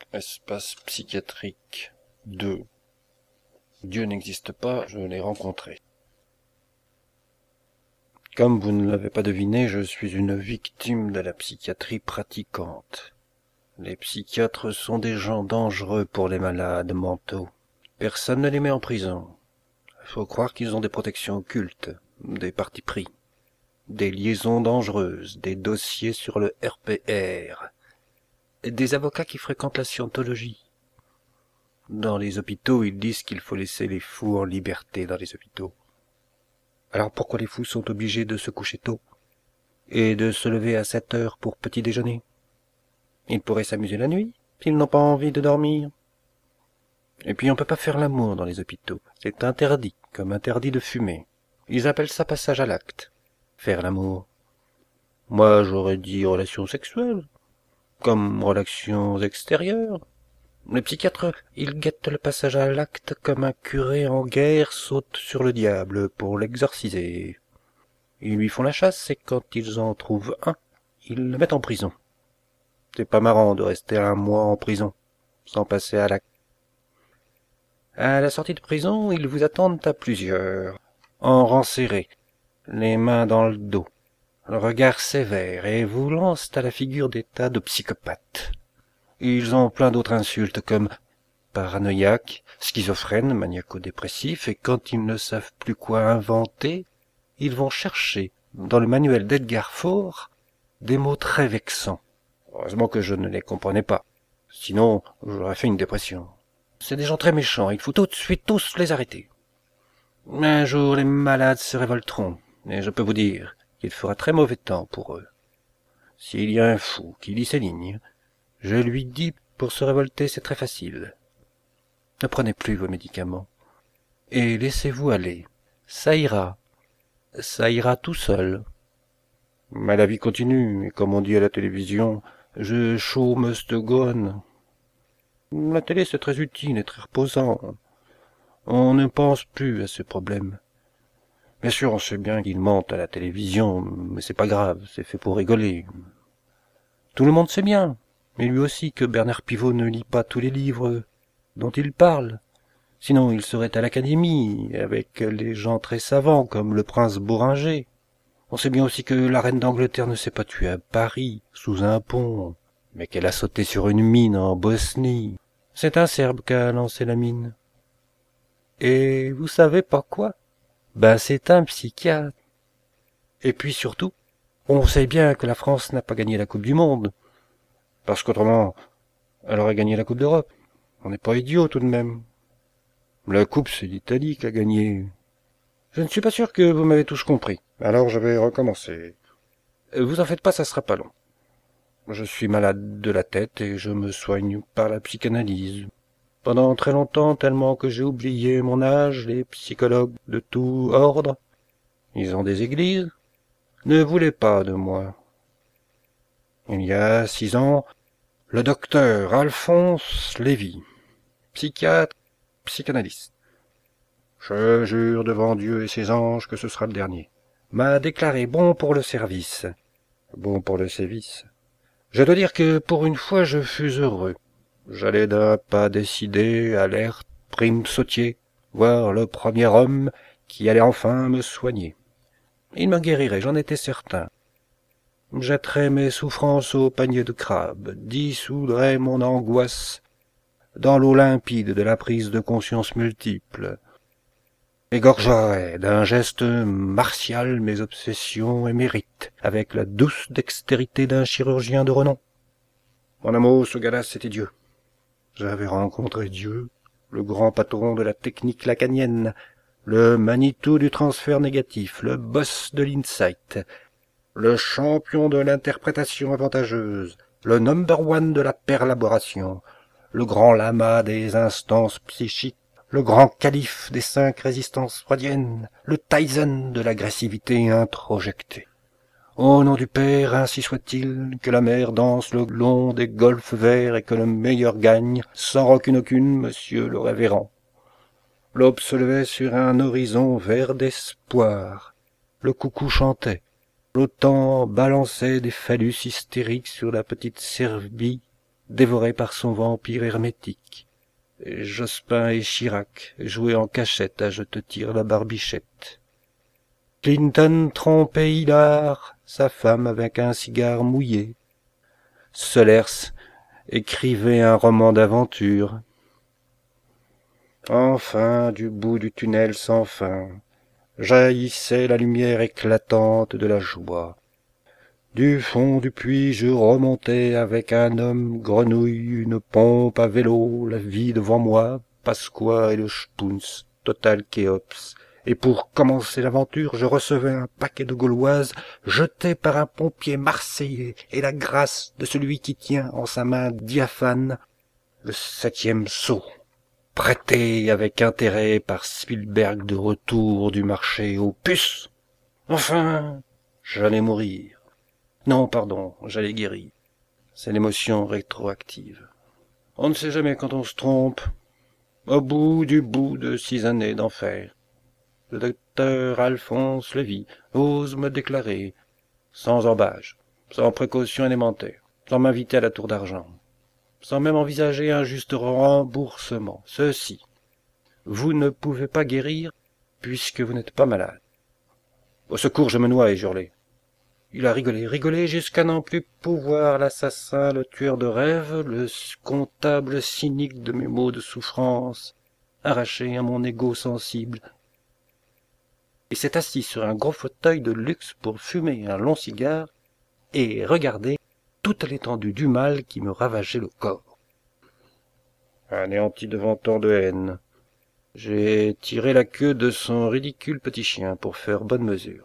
Espace psychiatrique 2. Dieu n'existe pas, je l'ai rencontré. Comme vous ne l'avez pas deviné, je suis une victime de la psychiatrie pratiquante. Les psychiatres sont des gens dangereux pour les malades mentaux. Personne ne les met en prison. Il faut croire qu'ils ont des protections occultes, des partis pris, des liaisons dangereuses, des dossiers sur le RPR, et des avocats qui fréquentent la scientologie. Dans les hôpitaux, ils disent qu'il faut laisser les fous en liberté dans les hôpitaux. Alors pourquoi les fous sont obligés de se coucher tôt et de se lever à 7 heures pour petit déjeuner? Ils pourraient s'amuser la nuit, s'ils n'ont pas envie de dormir. Et puis on peut pas faire l'amour dans les hôpitaux. C'est interdit, comme interdit de fumer. Ils appellent ça passage à l'acte. Faire l'amour. Moi, j'aurais dit relations sexuelles, comme relations extérieures. Les psychiatres, ils guettent le passage à l'acte comme un curé en guerre saute sur le diable pour l'exorciser. Ils lui font la chasse et quand ils en trouvent un, ils le mettent en prison. C'est pas marrant de rester un mois en prison, sans passer à l'acte. À la sortie de prison, ils vous attendent à plusieurs, en rang serré, les mains dans le dos, le regard sévère, et vous lancent à la figure des tas de psychopathes. Ils ont plein d'autres insultes comme paranoïaque, schizophrène, maniaco-dépressif, et quand ils ne savent plus quoi inventer, ils vont chercher, dans le manuel d'Edgar Faure, des mots très vexants. Heureusement que je ne les comprenais pas, sinon j'aurais fait une dépression. C'est des gens très méchants, il faut tout de suite tous les arrêter. Un jour les malades se révolteront, et je peux vous dire qu'il fera très mauvais temps pour eux. S'il y a un fou qui lit ces lignes, je lui dis pour se révolter c'est très facile. Ne prenez plus vos médicaments, et laissez-vous aller, ça ira tout seul. Mais la vie continue, et comme on dit à la télévision, the show must go on. La télé c'est très utile et très reposant. On ne pense plus à ce problème. Bien sûr, on sait bien qu'ils mentent à la télévision, mais c'est pas grave, c'est fait pour rigoler. Tout le monde sait bien, mais lui aussi, que Bernard Pivot ne lit pas tous les livres dont il parle. Sinon, il serait à l'Académie, avec les gens très savants, comme le prince Bourringer. On sait bien aussi que la reine d'Angleterre ne s'est pas tuée à Paris, sous un pont, mais qu'elle a sauté sur une mine en Bosnie. C'est un Serbe qui a lancé la mine. Et vous savez pourquoi? Ben, c'est un psychiatre. Et puis surtout, on sait bien que la France n'a pas gagné la Coupe du Monde. Parce qu'autrement, elle aurait gagné la Coupe d'Europe. On n'est pas idiot tout de même. La Coupe, c'est l'Italie qui a gagné. Je ne suis pas sûr que vous m'avez tous compris. Alors je vais recommencer. Vous en faites pas, ça sera pas long. Je suis malade de la tête et je me soigne par la psychanalyse. Pendant très longtemps, tellement que j'ai oublié mon âge, les psychologues de tout ordre, ils ont des églises, ne voulaient pas de moi. Il y a 6 ans, le docteur Alphonse Lévy, psychiatre, psychanalyste, je jure devant Dieu et ses anges que ce sera le dernier, m'a déclaré bon pour le service, bon pour le sévice. Je dois dire que pour une fois je fus heureux. J'allais d'un pas décidé, alerte, prime sautier, voir le premier homme qui allait enfin me soigner. Il me guérirait, j'en étais certain. Jetterais mes souffrances au panier de crabe, dissoudrais mon angoisse dans l'eau limpide de la prise de conscience multiple, égorgerais d'un geste martial mes obsessions émérites, avec la douce dextérité d'un chirurgien de renom. Mon amour, ce gars-là, c'était Dieu. J'avais rencontré Dieu, le grand patron de la technique lacanienne, le Manitou du transfert négatif, le boss de l'insight, le champion de l'interprétation avantageuse, le number one de la perlaboration, le grand lama des instances psychiques, le grand calife des 5 résistances freudiennes, le Tyson de l'agressivité introjectée. Au nom du Père, ainsi soit-il, que la mer danse le long des golfes verts et que le meilleur gagne, sans rancune aucune, monsieur le révérend. L'aube se levait sur un horizon vert d'espoir. Le coucou chantait. L'autan balançait des phallus hystériques sur la petite Serbie dévoré par son vampire hermétique. Et Jospin et Chirac jouaient en cachette à Je te tire la barbichette. Clinton trompait Hillard, sa femme avec un cigare mouillé. Solers écrivait un roman d'aventure. Enfin, du bout du tunnel sans fin, jaillissait la lumière éclatante de la joie. Du fond du puits je remontais avec un homme grenouille, une pompe à vélo, la vie devant moi, Pasqua et le Spunz, total Kéops. Et pour commencer l'aventure, je recevais un paquet de gauloises jeté par un pompier marseillais et la grâce de celui qui tient en sa main diaphane le 7e sceau, prêté avec intérêt par Spielberg de retour du marché aux puces. Enfin, j'allais mourir. Non, pardon, j'allais guérir. C'est l'émotion rétroactive. On ne sait jamais quand on se trompe. Au bout du bout de 6 années d'enfer, le docteur Alphonse Lévy ose me déclarer, sans embâge, sans précaution élémentaire, sans m'inviter à la tour d'argent, sans même envisager un juste remboursement, ceci: vous ne pouvez pas guérir puisque vous n'êtes pas malade. Au secours, je me noie, ai-je hurlé. Il a rigolé jusqu'à n'en plus pouvoir, l'assassin, le tueur de rêves, le comptable cynique de mes maux de souffrance, arraché à mon égo sensible. Il s'est assis sur un gros fauteuil de luxe pour fumer un long cigare et regarder toute l'étendue du mal qui me ravageait le corps. Anéanti devant tant de haine, j'ai tiré la queue de son ridicule petit chien pour faire bonne mesure.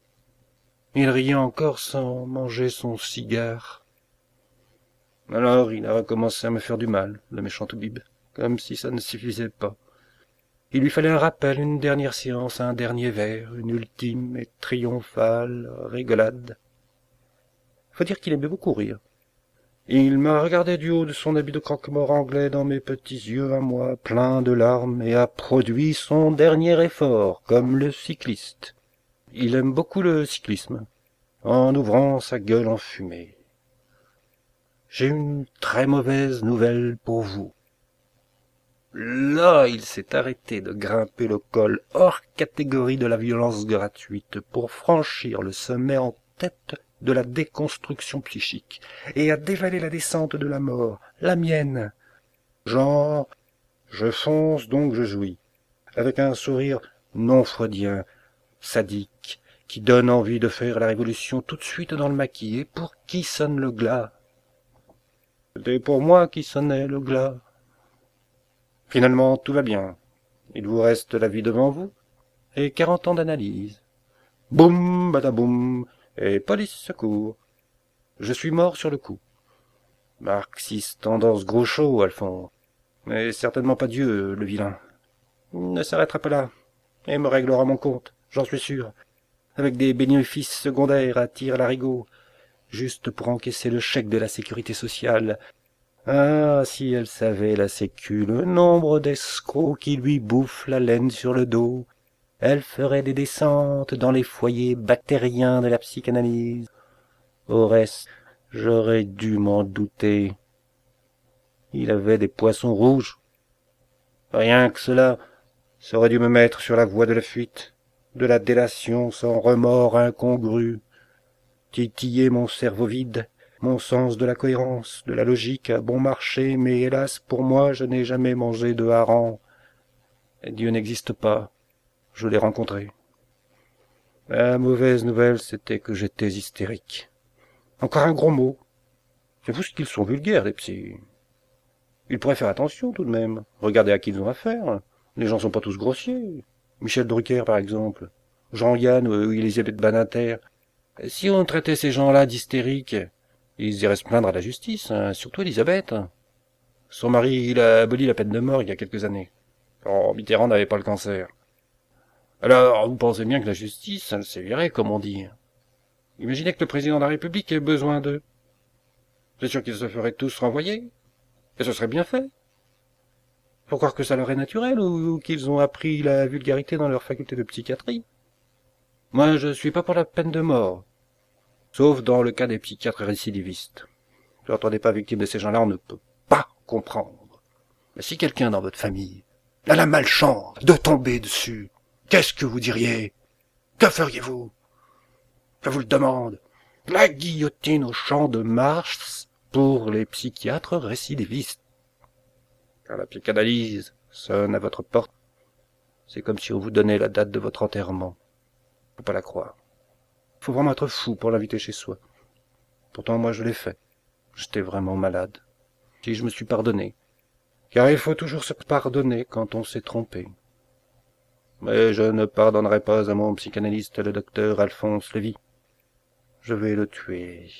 Il riait encore sans manger son cigare. Alors il a recommencé à me faire du mal, le méchant Toubib, comme si ça ne suffisait pas. Il lui fallait un rappel, une dernière séance, un dernier verre, une ultime et triomphale rigolade. Faut dire qu'il aimait beaucoup rire. Il m'a regardé du haut de son habit de croque-mort anglais dans mes petits yeux à moi, pleins de larmes, et a produit son dernier effort, comme le cycliste. Il aime beaucoup le cyclisme, en ouvrant sa gueule enfumée. J'ai une très mauvaise nouvelle pour vous. Là, il s'est arrêté de grimper le col hors catégorie de la violence gratuite pour franchir le sommet en tête de la déconstruction psychique et à dévaler la descente de la mort, la mienne. Genre, je fonce donc je jouis, avec un sourire non freudien, sadique, qui donne envie de faire la révolution tout de suite dans le maquis. Et pour qui sonne le glas? C'était pour moi qui sonnait le glas. Finalement, tout va bien. Il vous reste la vie devant vous et 40 ans d'analyse. Boum, badaboum, et police secours. Je suis mort sur le coup. Marxiste tendance gros chaud, Alphonse. Mais certainement pas Dieu, le vilain. Il ne s'arrêtera pas là, et me réglera mon compte, j'en suis sûr, avec des bénéfices secondaires à tir larigot, juste pour encaisser le chèque de la sécurité sociale. Ah, si elle savait, la sécu, le nombre d'escrocs qui lui bouffent la laine sur le dos, elle ferait des descentes dans les foyers bactériens de la psychanalyse. Au reste, j'aurais dû m'en douter. Il avait des poissons rouges. Rien que cela, ça aurait dû me mettre sur la voie de la fuite, de la délation sans remords incongrus, titiller mon cerveau vide, mon sens de la cohérence, de la logique à bon marché, mais hélas, pour moi, je n'ai jamais mangé de hareng. Dieu n'existe pas. Je l'ai rencontré. La mauvaise nouvelle, c'était que j'étais hystérique. Encore un gros mot. J'avoue qu'ils sont vulgaires, les psys. Ils pourraient faire attention, tout de même. Regardez à qui ils ont affaire. Les gens sont pas tous grossiers. Michel Drucker, par exemple. Jean-Yann ou Elisabeth Badinter. Si on traitait ces gens-là d'hystériques, ils iraient se plaindre à la justice, hein, surtout Elisabeth. Son mari, il a aboli la peine de mort il y a quelques années. Oh, Mitterrand n'avait pas le cancer. Alors, vous pensez bien que la justice, elle sévirait, comme on dit. Imaginez que le président de la République ait besoin d'eux. C'est sûr qu'ils se feraient tous renvoyer. Et ce serait bien fait. Faut croire que ça leur est naturel ou qu'ils ont appris la vulgarité dans leur faculté de psychiatrie. Moi, je suis pas pour la peine de mort. Sauf dans le cas des psychiatres récidivistes. Ne l'entendez pas victime de ces gens-là, on ne peut pas comprendre. Mais si quelqu'un dans votre famille a la malchance de tomber dessus, qu'est-ce que vous diriez? Que feriez-vous? Je vous le demande. La guillotine au champ de Mars pour les psychiatres récidivistes. Quand la psychanalyse sonne à votre porte, c'est comme si on vous donnait la date de votre enterrement. Faut pas la croire. Faut vraiment être fou pour l'inviter chez soi. Pourtant, moi, je l'ai fait. J'étais vraiment malade. Si je me suis pardonné. Car il faut toujours se pardonner quand on s'est trompé. Mais je ne pardonnerai pas à mon psychanalyste, le docteur Alphonse Lévy. Je vais le tuer.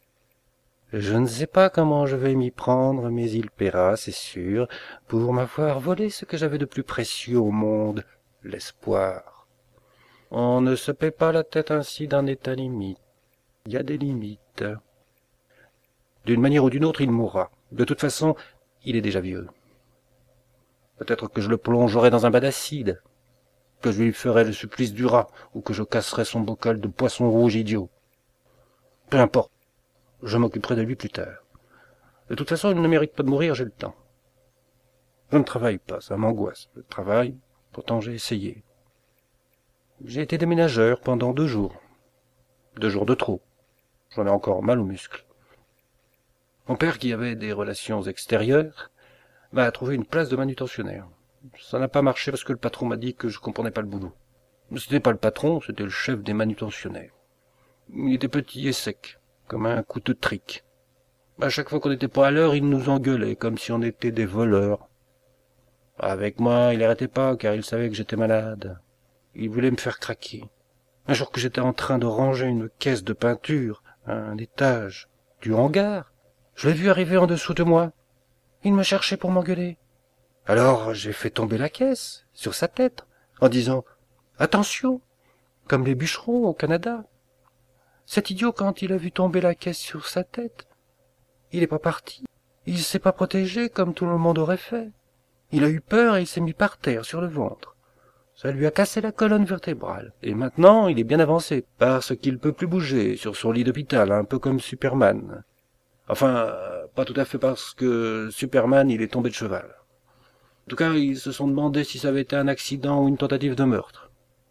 Je ne sais pas comment je vais m'y prendre, mais il paiera, c'est sûr, pour m'avoir volé ce que j'avais de plus précieux au monde, l'espoir. On ne se paie pas la tête ainsi d'un état limite. Il y a des limites. D'une manière ou d'une autre, il mourra. De toute façon, il est déjà vieux. Peut-être que je le plongerai dans un bain d'acide, que je lui ferai le supplice du rat, ou que je casserai son bocal de poisson rouge idiot. Peu importe, je m'occuperai de lui plus tard. De toute façon, il ne mérite pas de mourir, j'ai le temps. Je ne travaille pas, ça m'angoisse, le travail, pourtant j'ai essayé. J'ai été déménageur pendant 2 jours. 2 jours de trop. J'en ai encore mal aux muscles. Mon père, qui avait des relations extérieures, m'a trouvé une place de manutentionnaire. Ça n'a pas marché parce que le patron m'a dit que je comprenais pas le boulot. C'était pas le patron, c'était le chef des manutentionnaires. Il était petit et sec, comme un couteau de trique. À chaque fois qu'on n'était pas à l'heure, il nous engueulait, comme si on était des voleurs. Avec moi, il n'arrêtait pas, car il savait que j'étais malade. Il voulait me faire craquer. Un jour que j'étais en train de ranger une caisse de peinture à un étage du hangar, je l'ai vu arriver en dessous de moi. Il me cherchait pour m'engueuler. Alors j'ai fait tomber la caisse sur sa tête, en disant « Attention !» comme les bûcherons au Canada. Cet idiot, quand il a vu tomber la caisse sur sa tête, il n'est pas parti. Il s'est pas protégé comme tout le monde aurait fait. Il a eu peur et il s'est mis par terre sur le ventre. Ça lui a cassé la colonne vertébrale. Et maintenant, il est bien avancé, parce qu'il peut plus bouger sur son lit d'hôpital, un peu comme Superman. Enfin, pas tout à fait parce que Superman, il est tombé de cheval. En tout cas, ils se sont demandé si ça avait été un accident ou une tentative de meurtre.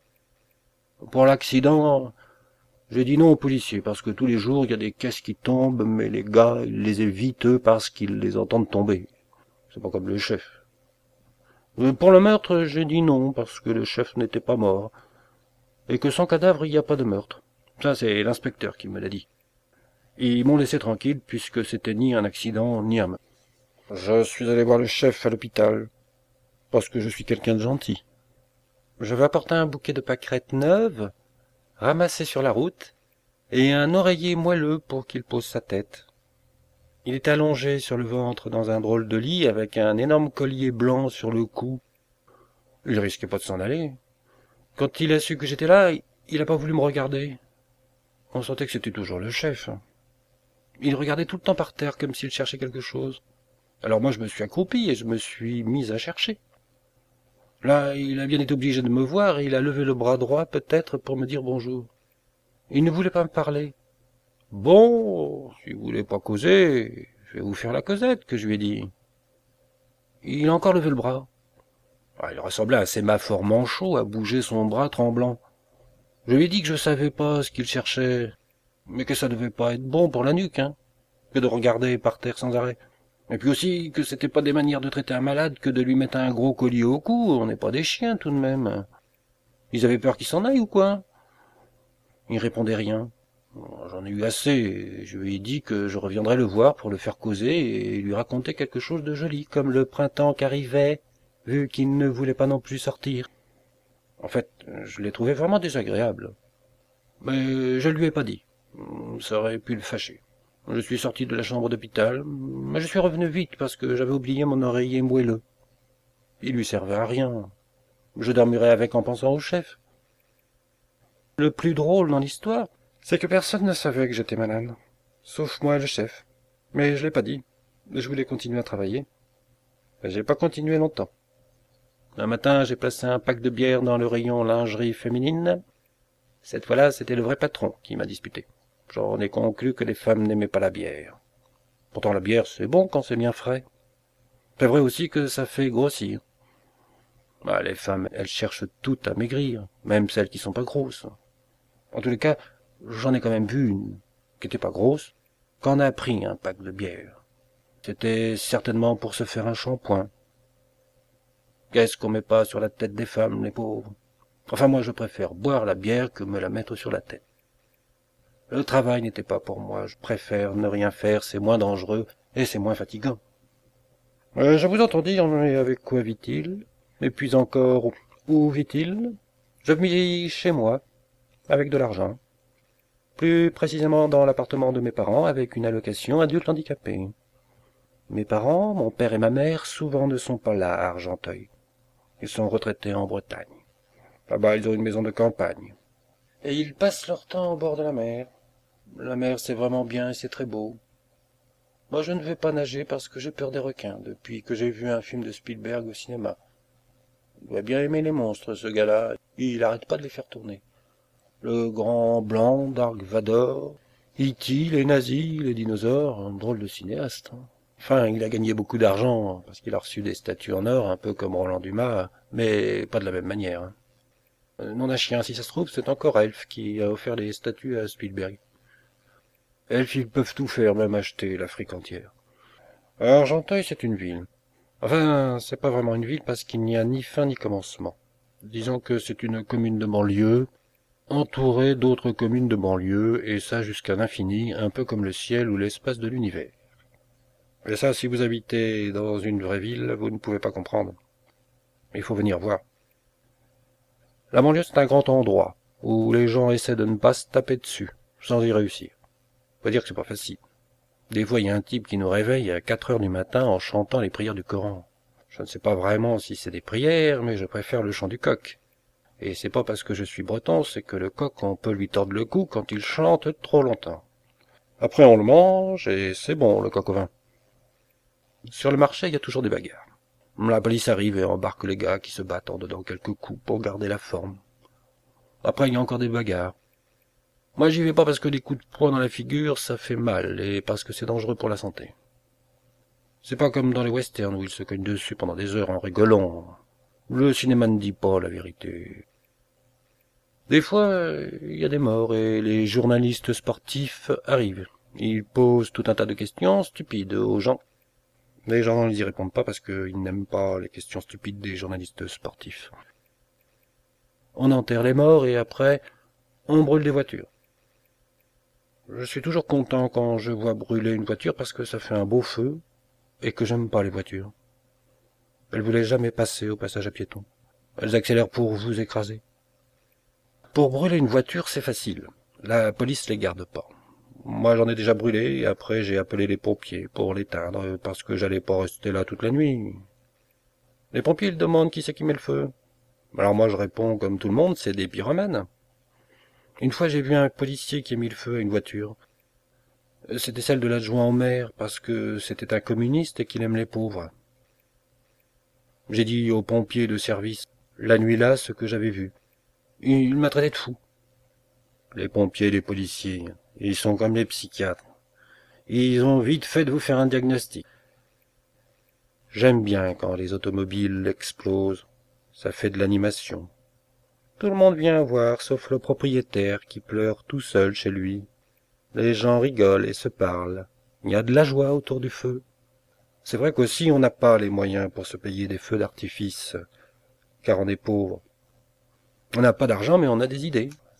Pour l'accident, j'ai dit non aux policiers, parce que tous les jours, il y a des caisses qui tombent, mais les gars, ils les évitent, eux, parce qu'ils les entendent tomber. C'est pas comme le chef. Pour le meurtre, j'ai dit non, parce que le chef n'était pas mort, et que sans cadavre, il n'y a pas de meurtre. Ça, c'est l'inspecteur qui me l'a dit. Ils m'ont laissé tranquille, puisque c'était ni un accident, ni un meurtre. Je suis allé voir le chef à l'hôpital, parce que je suis quelqu'un de gentil. Je vais apporter un bouquet de pâquerettes neuves, ramassées sur la route, et un oreiller moelleux pour qu'il pose sa tête. Il était allongé sur le ventre dans un drôle de lit, avec un énorme collier blanc sur le cou. Il risquait pas de s'en aller. Quand il a su que j'étais là, il n'a pas voulu me regarder. On sentait que c'était toujours le chef. Il regardait tout le temps par terre, comme s'il cherchait quelque chose. Alors moi, je me suis accroupi et je me suis mis à chercher. Là, il a bien été obligé de me voir et il a levé le bras droit, peut-être, pour me dire bonjour. Il ne voulait pas me parler. Bon, si vous voulez pas causer, je vais vous faire la causette, que je lui ai dit. Il a encore levé le bras. Il ressemblait à un sémaphore manchot à bouger son bras tremblant. Je lui ai dit que je savais pas ce qu'il cherchait, mais que ça devait pas être bon pour la nuque, que de regarder par terre sans arrêt. Et puis aussi que c'était pas des manières de traiter un malade que de lui mettre un gros collier au cou, on n'est pas des chiens tout de même. Ils avaient peur qu'il s'en aille ou quoi? Il répondait rien. J'en ai eu assez, et je lui ai dit que je reviendrais le voir pour le faire causer et lui raconter quelque chose de joli, comme le printemps qu'arrivait, vu qu'il ne voulait pas non plus sortir. En fait, je l'ai trouvé vraiment désagréable. Mais je lui ai pas dit. Ça aurait pu le fâcher. Je suis sorti de la chambre d'hôpital, mais je suis revenu vite parce que j'avais oublié mon oreiller moelleux. Il lui servait à rien. Je dormirais avec en pensant au chef. Le plus drôle dans l'histoire, c'est que personne ne savait que j'étais malade, sauf moi et le chef. Mais je l'ai pas dit. Je voulais continuer à travailler. J'ai pas continué longtemps. Un matin, j'ai placé un pack de bière dans le rayon lingerie féminine. Cette fois-là, c'était le vrai patron qui m'a disputé. J'en ai conclu que les femmes n'aimaient pas la bière. Pourtant la bière, c'est bon quand c'est bien frais. C'est vrai aussi que ça fait grossir. Ah, les femmes, elles cherchent toutes à maigrir, même celles qui sont pas grosses. En tous les cas, j'en ai quand même vu une qui était pas grosse, quand on a pris un pack de bière. C'était certainement pour se faire un shampoing. Qu'est-ce qu'on met pas sur la tête des femmes, les pauvres? Enfin, moi, je préfère boire la bière que me la mettre sur la tête. Le travail n'était pas pour moi. Je préfère ne rien faire, c'est moins dangereux et c'est moins fatigant. Je vous entends dire, mais avec quoi vit-il? Et puis encore, où vit-il? Je vis chez moi, avec de l'argent. Plus précisément dans l'appartement de mes parents, avec une allocation adulte handicapé. Mes parents, mon père et ma mère, souvent ne sont pas là à Argenteuil. Ils sont retraités en Bretagne. Là-bas, ils ont une maison de campagne. Et ils passent leur temps au bord de la mer. La mer, c'est vraiment bien et c'est très beau. Moi, je ne vais pas nager parce que j'ai peur des requins, depuis que j'ai vu un film de Spielberg au cinéma. Il doit bien aimer les monstres, ce gars-là. Il arrête pas de les faire tourner. Le grand blanc, Dark Vador, E.T., les nazis, les dinosaures, un drôle de cinéaste. Enfin, il a gagné beaucoup d'argent, parce qu'il a reçu des statues en or, un peu comme Roland Dumas, mais pas de la même manière. Nom d'un chien, si ça se trouve, c'est encore Elf qui a offert les statues à Spielberg. Elf, ils peuvent tout faire, même acheter l'Afrique entière. Argenteuil, c'est une ville. Enfin, c'est pas vraiment une ville parce qu'il n'y a ni fin ni commencement. Disons que c'est une commune de banlieue, entourée d'autres communes de banlieue, et ça jusqu'à l'infini, un peu comme le ciel ou l'espace de l'univers. Et ça, si vous habitez dans une vraie ville, vous ne pouvez pas comprendre. Il faut venir voir. La banlieue, c'est un grand endroit, où les gens essaient de ne pas se taper dessus, sans y réussir. Faut dire que c'est pas facile. Des fois, il y a un type qui nous réveille à 4 heures du matin en chantant les prières du Coran. Je ne sais pas vraiment si c'est des prières, mais je préfère le chant du coq. Et c'est pas parce que je suis breton, c'est que le coq, on peut lui tordre le cou quand il chante trop longtemps. Après, on le mange, et c'est bon, le coq au vin. Sur le marché, il y a toujours des bagarres. La police arrive et embarque les gars qui se battent en donnant quelques coups pour garder la forme. Après, il y a encore des bagarres. Moi, j'y vais pas parce que des coups de poing dans la figure, ça fait mal, et parce que c'est dangereux pour la santé. C'est pas comme dans les westerns où ils se cognent dessus pendant des heures en rigolant. Le cinéma ne dit pas la vérité. Des fois, il y a des morts et les journalistes sportifs arrivent. Ils posent tout un tas de questions stupides aux gens. Les gens n'y répondent pas parce qu'ils n'aiment pas les questions stupides des journalistes sportifs. On enterre les morts et après, on brûle des voitures. Je suis toujours content quand je vois brûler une voiture parce que ça fait un beau feu et que j'aime pas les voitures. Elles voulaient jamais passer au passage à piétons. Elles accélèrent pour vous écraser. Pour brûler une voiture, c'est facile. La police les garde pas. Moi, j'en ai déjà brûlé, et après j'ai appelé les pompiers pour l'éteindre, parce que j'allais pas rester là toute la nuit. Les pompiers, ils demandent qui c'est qui met le feu. Alors moi, je réponds comme tout le monde, c'est des pyromanes. Une fois, j'ai vu un policier qui a mis le feu à une voiture. C'était celle de l'adjoint au maire, parce que c'était un communiste et qu'il aime les pauvres. J'ai dit aux pompiers de service, la nuit là, ce que j'avais vu. Il m'a traité de fou. Les pompiers et les policiers, ils sont comme les psychiatres. Ils ont vite fait de vous faire un diagnostic. J'aime bien quand les automobiles explosent. Ça fait de l'animation. Tout le monde vient voir, sauf le propriétaire qui pleure tout seul chez lui. Les gens rigolent et se parlent. Il y a de la joie autour du feu. C'est vrai qu'aussi on n'a pas les moyens pour se payer des feux d'artifice, car on est pauvre. On n'a pas d'argent, mais on a des idées.